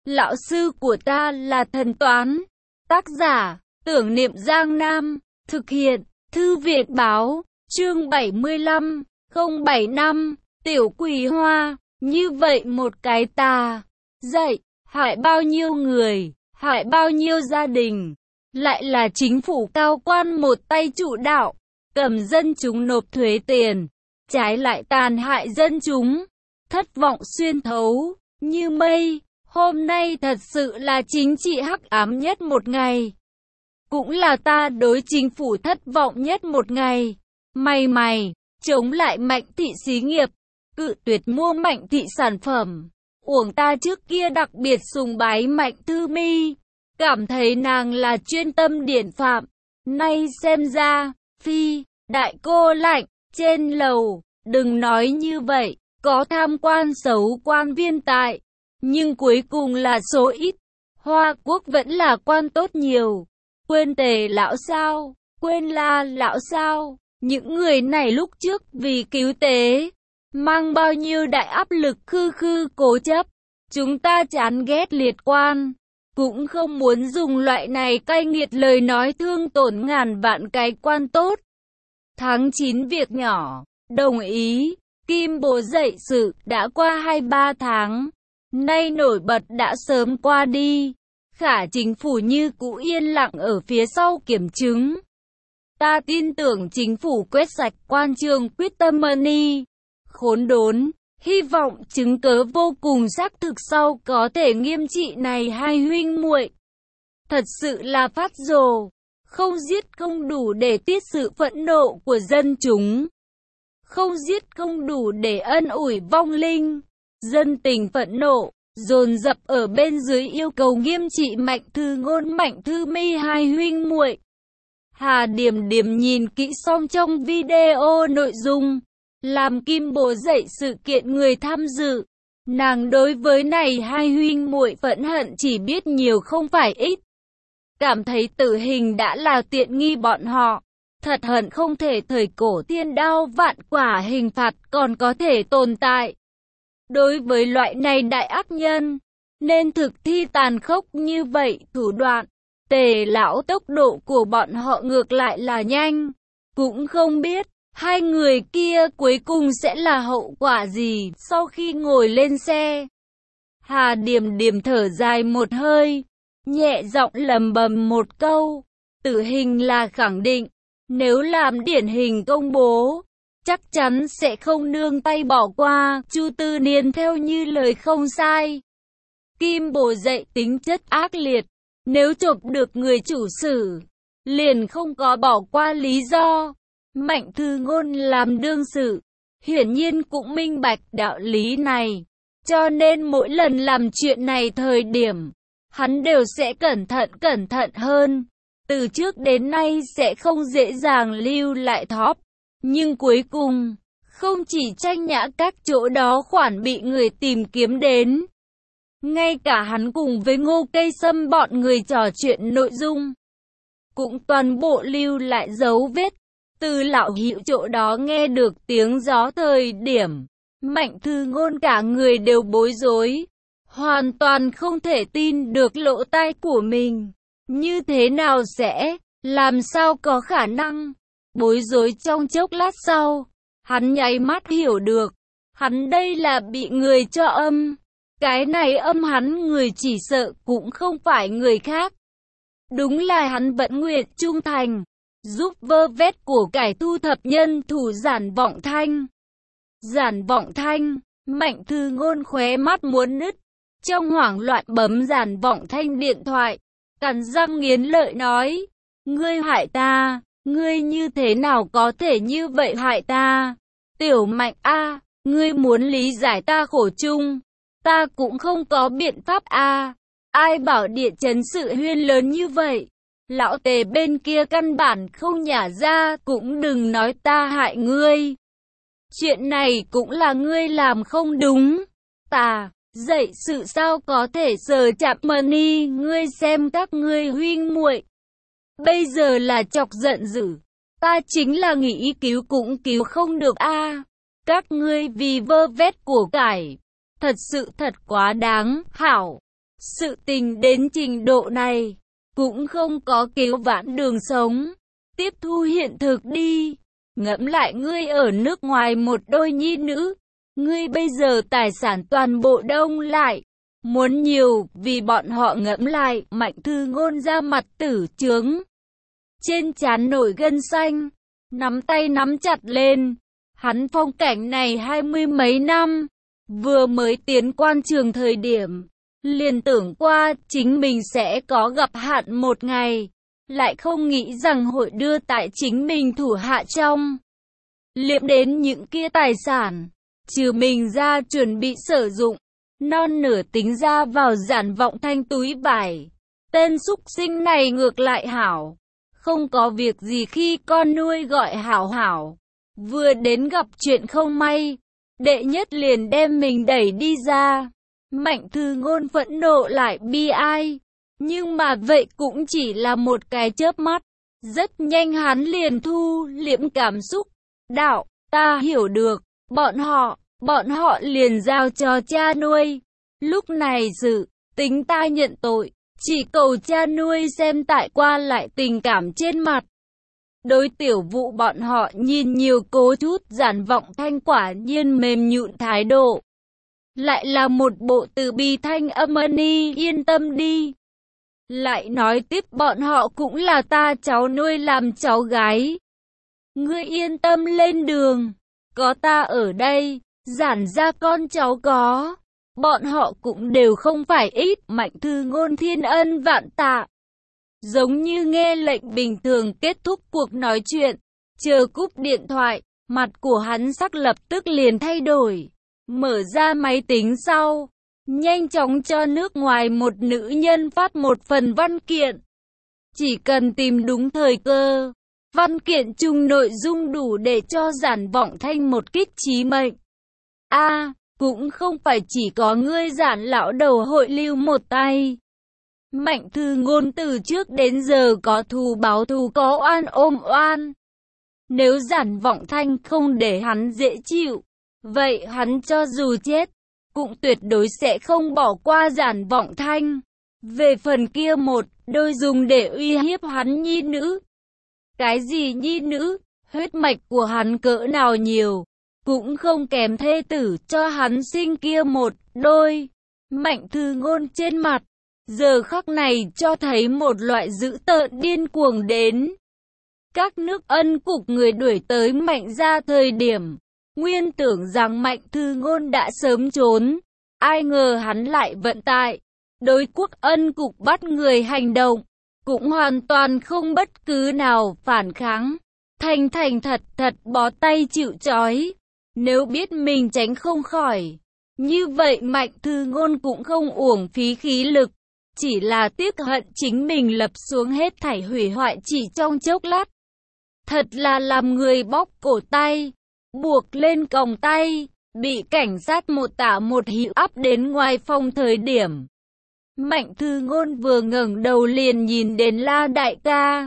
Lão sư của ta là thần toán. Tác giả, Tưởng Niệm Giang Nam. Thực hiện, Thư viện Báo. Chương 75, 075, Tiểu Quỳ Hoa. Như vậy một cái tà dạy, hại bao nhiêu người, hại bao nhiêu gia đình. Lại là chính phủ cao quan một tay chủ đạo, cầm dân chúng nộp thuế tiền, trái lại tàn hại dân chúng. Thất vọng xuyên thấu, như mây. Hôm nay thật sự là chính trị hắc ám nhất một ngày. Cũng là ta đối chính phủ thất vọng nhất một ngày. Mày, chống lại Mạnh thị xí nghiệp, cự tuyệt mua Mạnh thị sản phẩm. Uổng ta trước kia đặc biệt sùng bái Mạnh Thư Mi, cảm thấy nàng là chuyên tâm điển phạm. Nay xem ra, phi, đại cô lạnh, trên lầu, đừng nói như vậy, có tham quan xấu quan viên tại. Nhưng cuối cùng là số ít. Hoa Quốc vẫn là quan tốt nhiều. Quên Tề lão sao? Quên La lão sao? Những người này lúc trước vì cứu tế, mang bao nhiêu đại áp lực khư cố chấp. Chúng ta chán ghét liệt quan, cũng không muốn dùng loại này cay nghiệt lời nói thương tổn ngàn vạn cái quan tốt. Tháng 9 việc nhỏ, đồng ý. Kim bố dậy sự, đã qua 2-3 tháng. Nay nổi bật đã sớm qua đi. Khả chính phủ như cũ yên lặng ở phía sau kiểm chứng. Ta tin tưởng chính phủ quét sạch quan trường quyết tâm money. Khốn đốn, hy vọng chứng cớ vô cùng xác thực sau có thể nghiêm trị này hai huynh muội. Thật sự là phát rồ, không giết không đủ để tiết sự phẫn nộ của dân chúng. Không giết không đủ để ân ủi vong linh. Dân tình phẫn nộ, dồn dập ở bên dưới yêu cầu nghiêm trị Mạnh Thư Ngôn Mạnh Thư Mi hai huynh muội. Hà Điểm Điểm nhìn kỹ xong trong video nội dung, làm Kim bố dậy sự kiện người tham dự. Nàng đối với này hai huynh muội phẫn hận chỉ biết nhiều không phải ít. Cảm thấy tử hình đã là tiện nghi bọn họ. Thật hận không thể thời cổ thiên đao vạn quả hình phạt còn có thể tồn tại. Đối với loại này đại ác nhân, nên thực thi tàn khốc như vậy thủ đoạn. Tề lão tốc độ của bọn họ ngược lại là nhanh. Cũng không biết, hai người kia cuối cùng sẽ là hậu quả gì sau khi ngồi lên xe. Hà Điểm Điểm thở dài một hơi, nhẹ giọng lầm bầm một câu. Tử hình là khẳng định, nếu làm điển hình công bố, chắc chắn sẽ không nương tay bỏ qua. Chu Tư Niên theo như lời không sai. Kim bố dậy tính chất ác liệt, nếu chộp được người chủ sử, liền không có bỏ qua lý do. Mạnh Thư Ngôn làm đương sự, hiển nhiên cũng minh bạch đạo lý này, cho nên mỗi lần làm chuyện này thời điểm, hắn đều sẽ cẩn thận hơn. Từ trước đến nay sẽ không dễ dàng lưu lại thóp. Nhưng cuối cùng, không chỉ tranh nhã các chỗ đó khoản bị người tìm kiếm đến. Ngay cả hắn cùng với Ngô Cây Sâm bọn người trò chuyện nội dung, cũng toàn bộ lưu lại dấu vết. Từ lão hiệu chỗ đó nghe được tiếng gió thời điểm, Mạnh Thư Ngôn cả người đều bối rối. Hoàn toàn không thể tin được lỗ tai của mình. Như thế nào sẽ, làm sao có khả năng? Bối rối trong chốc lát sau, hắn nháy mắt hiểu được, hắn đây là bị người cho âm. Cái này âm hắn người chỉ sợ cũng không phải người khác. Đúng là hắn vẫn nguyện trung thành, giúp vơ vét của cải thu thập nhân thủ Giản Vọng Thanh. Giản Vọng Thanh, Mạnh Thư Ngôn khóe mắt muốn nứt, trong hoảng loạn bấm Giản Vọng Thanh điện thoại, cắn răng nghiến lợi nói, ngươi hại ta. Ngươi như thế nào có thể như vậy hại ta? Tiểu Mạnh a, ngươi muốn lý giải ta khổ chung, ta cũng không có biện pháp a. Ai bảo địa chấn sự huyên lớn như vậy? Lão Tề bên kia căn bản không nhả ra, cũng đừng nói ta hại ngươi. Chuyện này cũng là ngươi làm không đúng. Ta dậy sự sao có thể sờ chạm money, ngươi xem các ngươi huynh muội. Bây giờ là chọc giận dữ, ta chính là nghĩ cứu cũng cứu không được a. Các ngươi vì vơ vét của cải, thật sự thật quá đáng. Hảo, Sự tình đến trình độ này, cũng không có cứu vãn đường sống. Tiếp thu hiện thực đi. Ngẫm lại ngươi ở nước ngoài một đôi nhi nữ. Ngươi bây giờ tài sản toàn bộ đông lại. Muốn nhiều vì bọn họ. Ngẫm lại, Mạnh Thư Ngôn ra mặt tử chướng. Trên trán nổi gân xanh. Nắm tay nắm chặt lên. Hắn phong cảnh này 20 mấy năm. Vừa mới tiến quan trường thời điểm. Liền tưởng qua chính mình sẽ có gặp hạn một ngày. Lại không nghĩ rằng hội đưa tại chính mình thủ hạ trong. Liệm đến những kia tài sản. Trừ mình ra chuẩn bị sử dụng. Non nửa tính ra vào Giản Vọng Thanh túi vải. Tên súc sinh này ngược lại hảo. Không có việc gì khi con nuôi gọi hảo hảo. Vừa đến gặp chuyện không may. Đệ nhất liền đem mình đẩy đi ra. Mạnh Thư Ngôn phẫn nộ lại bi ai. Nhưng mà vậy cũng chỉ là một cái chớp mắt. Rất nhanh hắn liền thu liễm cảm xúc. Đạo, ta hiểu được. Bọn họ liền giao cho cha nuôi. Lúc này sự tính ta nhận tội. Chỉ cầu cha nuôi xem tại qua lại tình cảm trên mặt. Đối tiểu vụ bọn họ nhìn nhiều cố chút. Giản Vọng Thanh quả nhiên mềm nhũn thái độ. Lại là một bộ từ bi thanh âm ni, yên tâm đi. Lại nói tiếp, bọn họ cũng là ta cháu nuôi làm cháu gái. Ngươi yên tâm lên đường. Có ta ở đây. Giản ra con cháu có. Bọn họ cũng đều không phải ít. Mạnh Thư Ngôn thiên ân vạn tạ. Giống như nghe lệnh bình thường kết thúc cuộc nói chuyện. Chờ cúp điện thoại. Mặt của hắn sắc lập tức liền thay đổi. Mở ra máy tính sau. Nhanh chóng cho nước ngoài một nữ nhân phát một phần văn kiện. Chỉ cần tìm đúng thời cơ. Văn kiện chung nội dung đủ để cho Giản Vọng Thanh một kích chí mệnh. Cũng không phải chỉ có ngươi Giản lão đầu hội lưu một tay. Mạnh Thư Ngôn từ trước đến giờ có thù báo thù, có oan ôm oan. Nếu Giản Vọng Thanh không để hắn dễ chịu, vậy hắn cho dù chết, cũng tuyệt đối sẽ không bỏ qua Giản Vọng Thanh. Về phần kia một đôi dùng để uy hiếp hắn nhi nữ. Cái gì nhi nữ, huyết mạch của hắn cỡ nào nhiều, cũng không kém thê tử cho hắn sinh kia một đôi. Mạnh Thư Ngôn trên mặt, giờ khắc này cho thấy một loại dữ tợn điên cuồng đến. Các nước Ân cục người đuổi tới Mạnh ra thời điểm, nguyên tưởng rằng Mạnh Thư Ngôn đã sớm trốn. Ai ngờ hắn lại vận tại đối quốc Ân cục bắt người hành động, cũng hoàn toàn không bất cứ nào phản kháng. Thành thật bó tay chịu trói. Nếu biết mình tránh không khỏi, như vậy Mạnh Thư Ngôn cũng không uổng phí khí lực. Chỉ là tiếc hận chính mình lập xuống hết thảy hủy hoại chỉ trong chốc lát. Thật là làm người bóp cổ tay, buộc lên còng tay, bị cảnh sát một tả một hữu áp đến ngoài phòng thời điểm. Mạnh Thư Ngôn vừa ngẩng đầu liền nhìn đến La đại ca.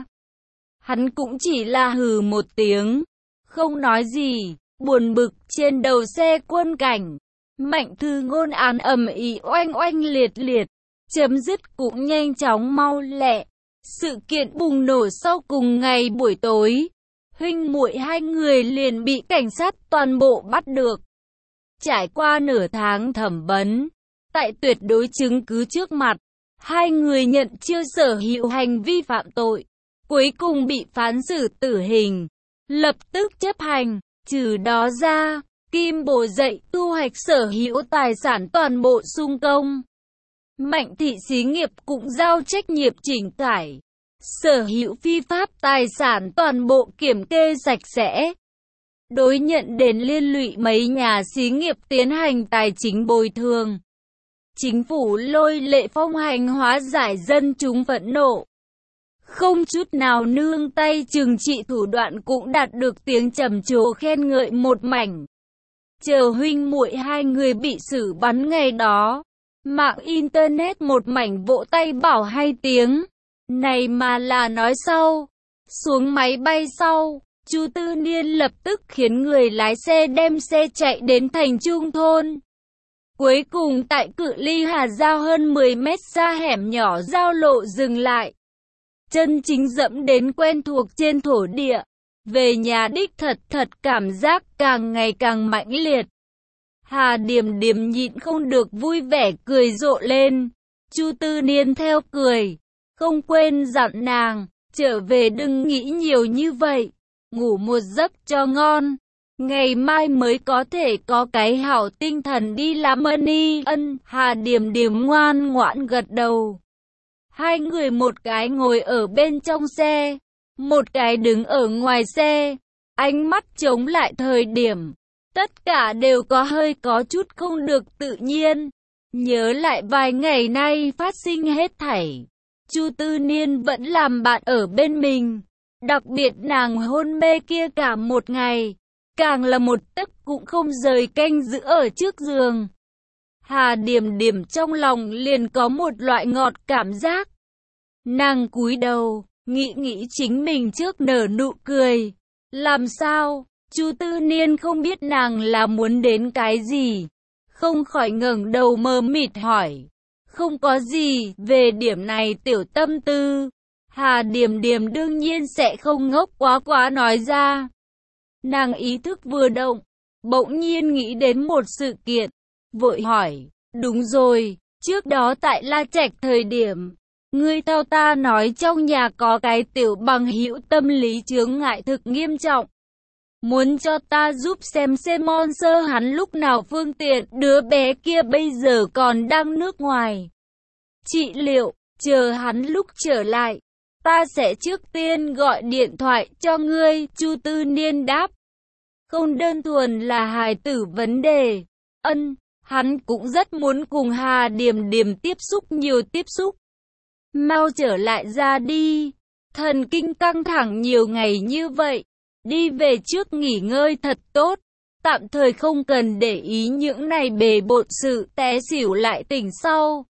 Hắn cũng chỉ là hừ một tiếng, không nói gì, buồn bực trên đầu xe quân cảnh. Mạnh Thư Ngôn án ầm ĩ oanh oanh liệt liệt, chấm dứt cũng nhanh chóng mau lẹ. Sự kiện bùng nổ sau cùng ngày buổi tối, huynh muội hai người liền bị cảnh sát toàn bộ bắt được. Trải qua nửa tháng thẩm vấn, tại tuyệt đối chứng cứ trước mặt, hai người nhận chưa sở hữu hành vi phạm tội, cuối cùng bị phán xử tử hình, lập tức chấp hành. Trừ đó ra, Kim Bồ dậy thu hoạch sở hữu tài sản toàn bộ sung công. Mạnh thị xí nghiệp cũng giao trách nhiệm chỉnh cải, sở hữu phi pháp tài sản toàn bộ kiểm kê sạch sẽ. Đối nhận đến liên lụy mấy nhà xí nghiệp tiến hành tài chính bồi thường. Chính phủ lôi lệ phong hành hóa giải dân chúng phẫn nộ. Không chút nào nương tay trừng trị thủ đoạn cũng đạt được tiếng trầm trồ khen ngợi một mảnh. Chờ huynh muội hai người bị xử bắn ngày đó, mạng internet một mảnh vỗ tay bảo hay tiếng. Này mà là nói sau. Xuống máy bay sau, Chu Tư Niên lập tức khiến người lái xe đem xe chạy đến thành Trung thôn. Cuối cùng tại cự ly Hà Giao hơn 10 mét xa hẻm nhỏ giao lộ dừng lại. Chân chính dẫm đến quen thuộc trên thổ địa. Về nhà đích thật cảm giác càng ngày càng mãnh liệt. Hà Điềm Điềm nhịn không được vui vẻ cười rộ lên. Chu Tư Niên theo cười, không quên dặn nàng, trở về đừng nghĩ nhiều như vậy, ngủ một giấc cho ngon. Ngày mai mới có thể có cái hảo tinh thần đi làm ơn. Ân, Hà Điềm Điềm ngoan ngoãn gật đầu. Hai người một cái ngồi ở bên trong xe, một cái đứng ở ngoài xe, ánh mắt chống lại thời điểm. Tất cả đều có chút không được tự nhiên. Nhớ lại vài ngày nay phát sinh hết thảy. Chu Tư Niên vẫn làm bạn ở bên mình. Đặc biệt nàng hôn mê kia cả một ngày. Càng là một tấc cũng không rời canh giữ ở trước giường. Hà Điềm Điềm trong lòng liền có một loại ngọt cảm giác. Nàng cúi đầu, nghĩ chính mình trước nở nụ cười. Làm sao? Chu Tư Niên không biết nàng là muốn đến cái gì. Không khỏi ngẩng đầu mờ mịt hỏi. Không có gì, về điểm này tiểu tâm tư. Hà Điềm Điềm đương nhiên sẽ không ngốc quá nói ra. Nàng ý thức vừa động, bỗng nhiên nghĩ đến một sự kiện. Vội hỏi, đúng rồi, trước đó tại La Trạch thời điểm, ngươi theo ta nói trong nhà có cái tiểu bằng hữu tâm lý chướng ngại thực nghiêm trọng. Muốn cho ta giúp xem Monster hắn lúc nào phương tiện, đứa bé kia bây giờ còn đang nước ngoài trị liệu, chờ hắn lúc trở lại, ta sẽ trước tiên gọi điện thoại cho ngươi. Chu Tư Niên đáp. Không đơn thuần là hài tử vấn đề. Ân, hắn cũng rất muốn cùng Hà Điềm Điềm tiếp xúc nhiều tiếp xúc. Mau trở lại ra đi. Thần kinh căng thẳng nhiều ngày như vậy. Đi về trước nghỉ ngơi thật tốt. Tạm thời không cần để ý những này bề bộn sự, té xỉu lại tỉnh sau.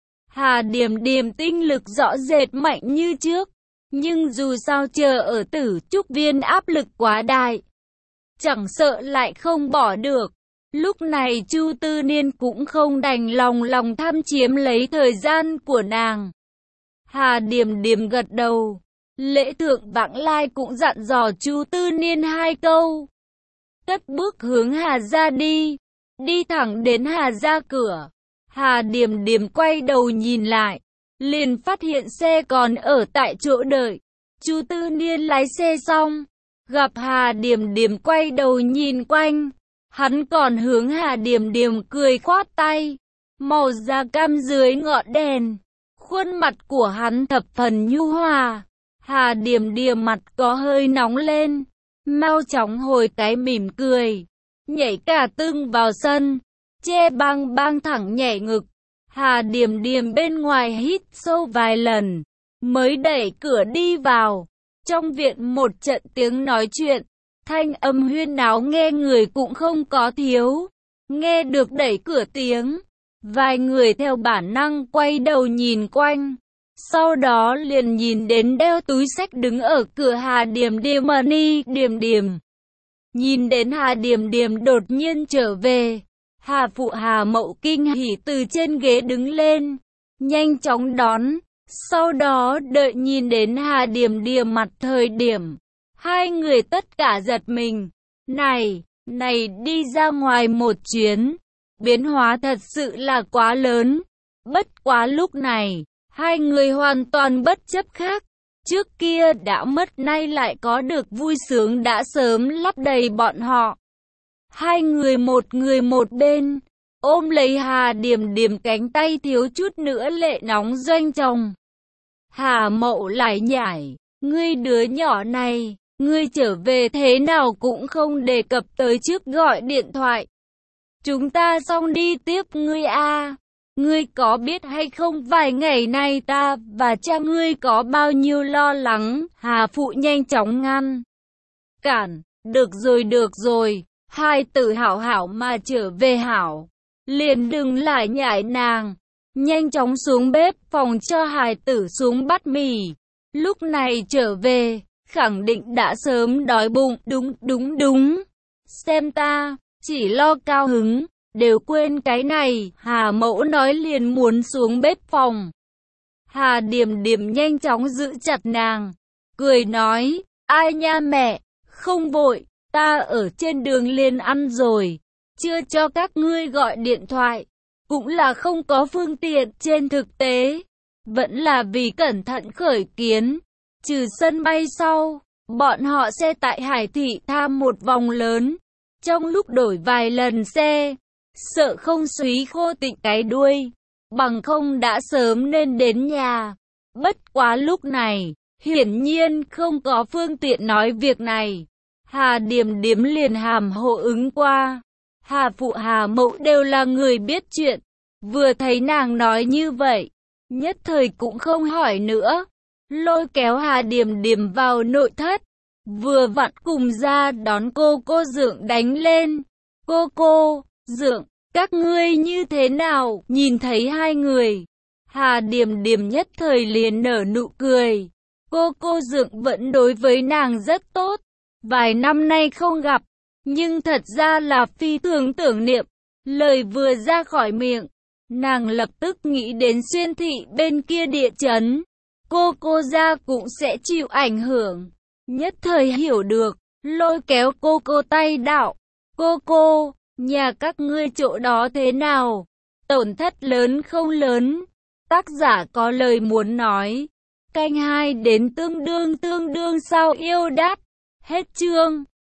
Hà Điềm Điềm tinh lực rõ rệt mạnh như trước. Nhưng dù sao chờ ở Tử Trúc Viên áp lực quá đại. Chẳng sợ lại không bỏ được. Lúc này Chu Tư Niên cũng không đành lòng tham chiếm lấy thời gian của nàng. Hà Điềm Điềm gật đầu. Lễ thượng vãng lai cũng dặn dò Chu Tư Niên 2 câu. Cất bước hướng Hà gia đi. Đi thẳng đến Hà gia cửa. Hà Điềm Điềm quay đầu nhìn lại. Liền phát hiện xe còn ở tại chỗ đợi. Chu Tư Niên lái xe xong. Gặp Hà Điềm Điềm quay đầu nhìn quanh. Hắn còn hướng Hà Điềm Điềm cười khoát tay. Màu da cam dưới ngọn đèn. Khuôn mặt của hắn thập phần nhu hòa. Hà Điềm Điềm mặt có hơi nóng lên. Mau chóng hồi cái mỉm cười. Nhảy cả tưng vào sân. Che bang thẳng nhảy ngực. Hà Điềm Điềm bên ngoài hít sâu vài lần. Mới đẩy cửa đi vào. Trong viện một trận tiếng nói chuyện. Thanh âm huyên náo nghe người cũng không có thiếu. Nghe được đẩy cửa tiếng. Vài người theo bản năng quay đầu nhìn quanh. Sau đó liền nhìn đến đeo túi xách đứng ở cửa Hà Điềm Điềm. Điềm Điềm. Nhìn đến Hà Điềm Điềm đột nhiên trở về. Hà phụ Hà Mậu kinh hỉ từ trên ghế đứng lên. Nhanh chóng đón. Sau đó đợi nhìn đến Hà Điềm Điềm mặt thời điểm. Hai người tất cả giật mình. Này đi ra ngoài một chuyến. Biến hóa thật sự là quá lớn. Bất quá lúc này. Hai người hoàn toàn bất chấp khác. Trước kia đã mất nay lại có được vui sướng đã sớm lấp đầy bọn họ. Hai người một bên. Ôm lấy Hà Điềm Điềm cánh tay thiếu chút nữa lệ nóng doanh chồng. Hà Mậu lại nhảy. Ngươi đứa nhỏ này. Ngươi trở về thế nào cũng không đề cập tới trước gọi điện thoại. Chúng ta xong đi tiếp ngươi a. Ngươi có biết hay không vài ngày nay ta và cha ngươi có bao nhiêu lo lắng. Hà phụ nhanh chóng ngăn cản. Được rồi. Hai tử hảo hảo mà trở về hảo. Liền đừng lại nhảy nàng. Nhanh chóng xuống bếp phòng cho hài tử xuống bắt mì. Lúc này trở về. Khẳng định đã sớm đói bụng. Đúng. Xem ta, chỉ lo cao hứng. đều quên cái này. Hà Mẫu nói liền muốn xuống bếp phòng. Hà Điềm Điềm nhanh chóng giữ chặt nàng, cười nói, ai nha mẹ, không vội, ta ở trên đường liền ăn rồi, chưa cho các ngươi gọi điện thoại, cũng là không có phương tiện. Trên thực tế, vẫn là vì cẩn thận khởi kiến, trừ sân bay sau, bọn họ sẽ tại Hải Thị tham một vòng lớn, trong lúc đổi vài lần xe, sợ không súy khô tịnh cái đuôi, bằng không đã sớm nên đến nhà. Bất quá lúc này, hiển nhiên không có phương tiện nói việc này. Hà Điềm Điềm liền hàm hồ ứng qua. Hà Phụ Hà Mẫu đều là người biết chuyện, vừa thấy nàng nói như vậy, nhất thời cũng không hỏi nữa, lôi kéo Hà Điềm Điềm vào nội thất, vừa vặn cùng ra đón cô Dượng đánh lên. Cô Dượng, các ngươi như thế nào? Nhìn thấy hai người, Hà Điềm Điềm nhất thời liền nở nụ cười. Cô Dượng vẫn đối với nàng rất tốt, vài năm nay không gặp, nhưng thật ra là phi thường tưởng niệm. Lời vừa ra khỏi miệng, nàng lập tức nghĩ đến Xuyên Thị bên kia địa chấn, cô ra cũng sẽ chịu ảnh hưởng. Nhất thời hiểu được, lôi kéo cô tay đạo, cô, nhà các ngươi chỗ đó thế nào? Tổn thất lớn không lớn? Tác giả có lời muốn nói. Canh 2 đến tương đương sao yêu đát. Hết chương.